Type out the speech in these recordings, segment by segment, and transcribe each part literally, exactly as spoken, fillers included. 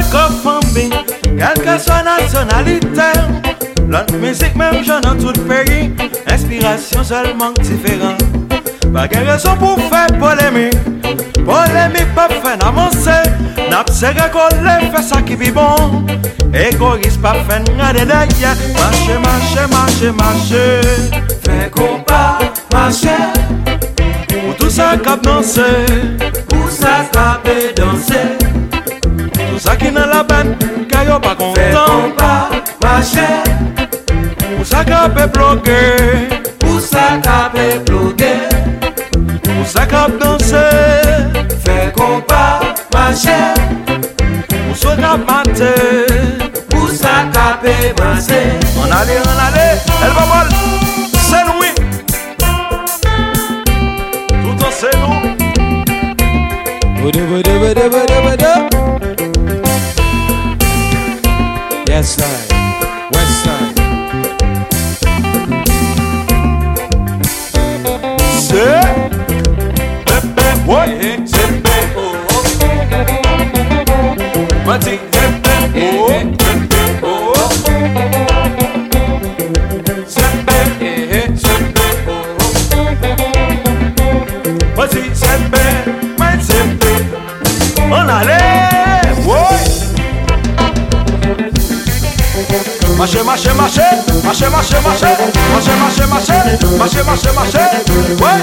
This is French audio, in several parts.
francophonie, quelle que soit nationalité. L'autre musique même j'en ai tout pays. Inspiration seulement différente. Pas de raison pour faire polémique. Polémique pas fait avancer. N'a pas serré coller, fait ça qui vit bon. Égoïste pas fait regarder derrière. Marcher, marcher, marcher, marcher. Fais compas, marcher. Pour tout ça cap danser. Pour ça cap danser. Tout ça qui n'a la peine, car y'a pas content. Fais compas, marcher. Pour ça cap bloquer. Pour ça cap bloquer. Pour ça cap danser. Fais compas, marcher. Pour ça cap mater. Pour ça cap danser. On allait, on allait, elle va mal. C'est nous. Tout en c'est nous. Voodoo, voodoo, voodoo, voodoo, voodoo. Yes side, west side. C'est Pepe, ouais, c'est Pepe, oh, oh. Mati, Pepe, oh, Pepe, oh, oh. C'est Pepe, c'est Pepe, oh, oh. Mati, c'est Pepe, mais c'est Pepe. On allait, ouais. Marcher, marcher, marcher, marcher, marcher, marcher, marcher, marcher, marcher, marcher, marcher, marcher, ouais.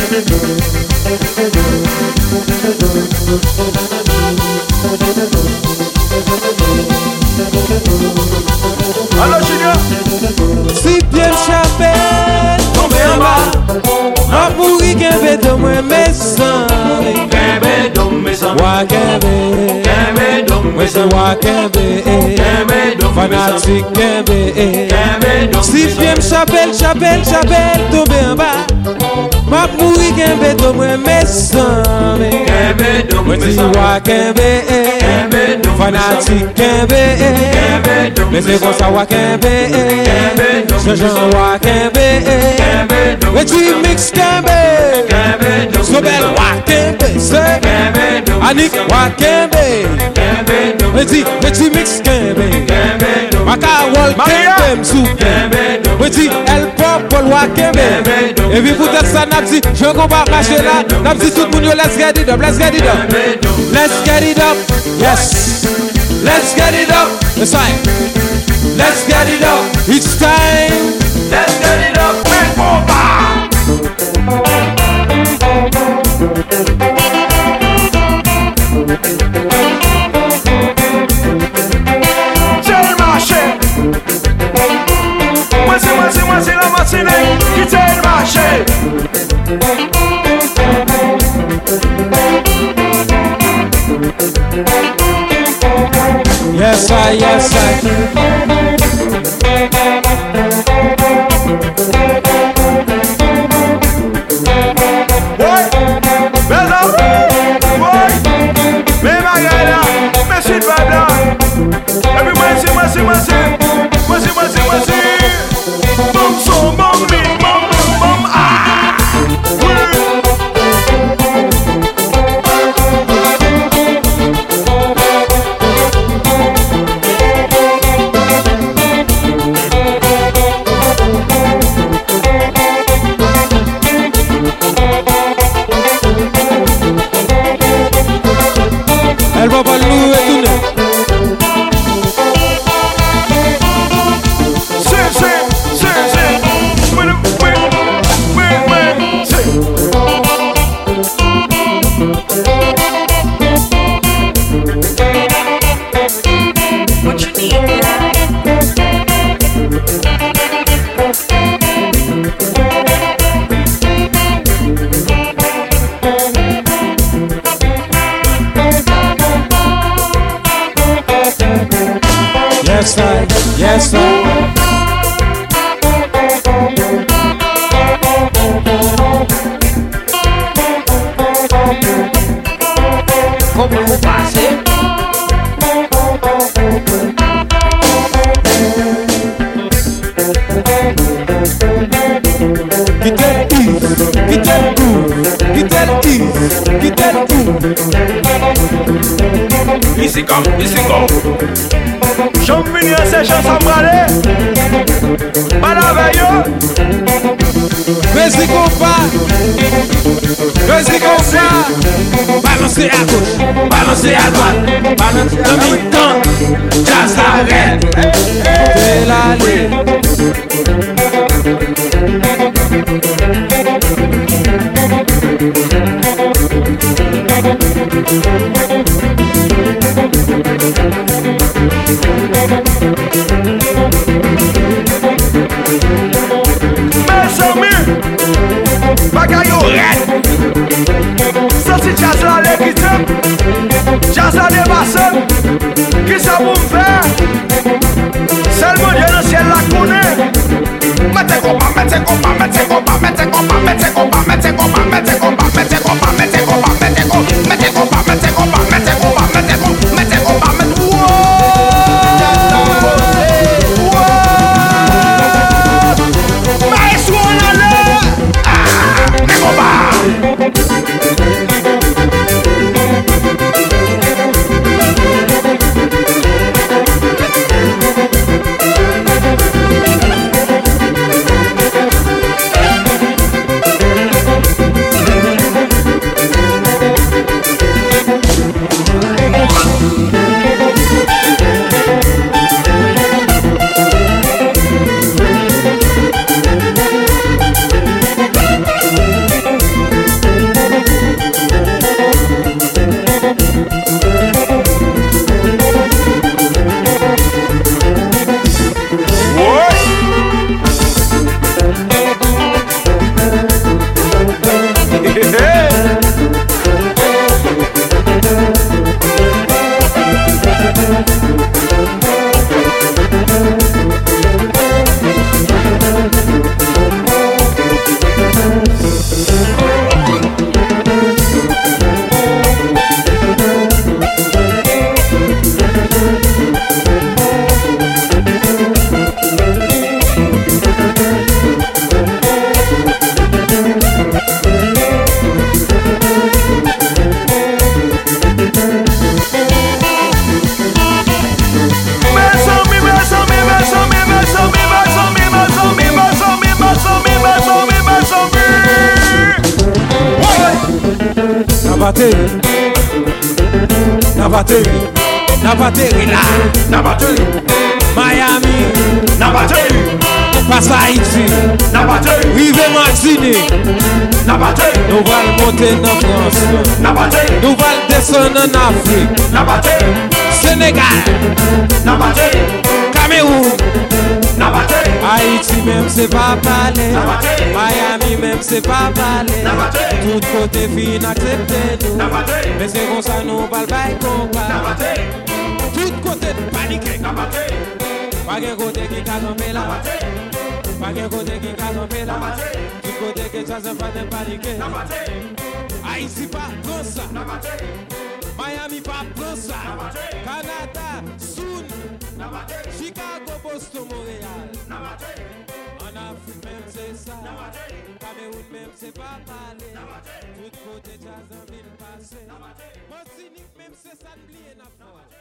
Allô Junior. Si bien chapelle, tombé en bas. Ma pourri qu'un de moi mes sangs. Kembe dom mes sangs. Wa kembe, Kembe dom mes wese sangs. wa kembe, Kembe dom mes sangs. fanatique kembe. Kembe dom Si mes sangs. bien chapelle, chapelle, chapelle, tombé en bas. Ma pourri qu'un de moi mes sangs. Kembe dom mes Wese sangs. wa kembe, Kembe dom mes sangs. fanatique kembe. Kembe dom mes Laissez comme sangs. ça wa kembe, Jean-Jean wa kembe. Kembe dom mes Petit sangs. mix kembe. Kembe dom mes Sobel sangs. Wakembe, c'est Kembe dom mes Anik sangs. Wakembe. Kembe dom mes Petit, sangs. petit mix kembe. Kembe dom mes Maka sangs. wol Maria. kembe msou. Kembe dom mes Petit sangs. El Popol Wakembe. Et puis pour ça, n'a dit, je combat marcher là. N'a dit tout le monde, let's get it up, let's get it up. Let's get it up, yes. Let's get it up, that's right. Let's get it up, it's time. Let's get it up, make over. C'est le marché. Moi c'est moi c'est moi c'est la matinée qui c'est le marché. Yes, I, yes, I. Ouais, mais là, ouais, mais ma gueule là, mais c'est pas là. Et puis moi c'est moi c'est moi c'est moi c'est moi c'est moi c'est bon son bon beat bon bon ah Elle va pas nous retourner. c'est c'est c'est c'est oui oui oui oui c'est What you need, Yes, I, yes, I. Comment vous passez? Quitte le Yves, quitte le Yves, quitte le Yves, quitte le Yves. Ici Ici comme, ici comme. Champignon, c'est chanson bralée. Balaveilleux. Vas-y, compas. Vas-y, compas. Balancez à gauche, balancez à droite. Balancez à mi-temps. Jazz arrête. C'est l'allée. Mes amis, bagaille red. Ça c'est jazz là l'équité, jazz là dépassé. Qui ça vous faire? Seulement Dieu dans ciel la connaît. Mettez compas, mettez compas, mettez compas, mettez compas, mettez compas, mettez compas, mettez compas, mettez compas, mettez compas, mettez compas, mettez compas, mettez compas, mettez compas, mettez compas, mettez compas, mettez Maestro on allait. Ah, les combats. Na batterie, na batterie là, Na batterie, Miami, na batterie, passe Haïti, na batterie, Rive Martinique, na batterie, nous allons monter en France, na batterie, nous allons descendre en Afrique, na batterie, Sénégal, na batterie, Cameroun, na batterie, Haïti même c'est pas parler, Na batterie. Miami même c'est pas parler, Na batterie. tout côté fin accepter nous, na batterie, mais c'est comme ça nous va le bail na combat, batterie, tout côté paniqué, na batterie, pas de côté qui a campé là. na batterie, Pas de côté qui a campé là. Du côté que ça se fait paniquer. na batterie, Haïti pas prend ça. na batterie, Miami pas prend ça. batterie. Canada, Soun, na batterie, Chicago, Boston, Montréal. na batterie, En Afrique même c'est ça. na batterie, Cameroun même c'est pas parler. na batterie, Tout côté jazz en ville passé. na batterie. Martinique même c'est ça n'oubliez n'a pas.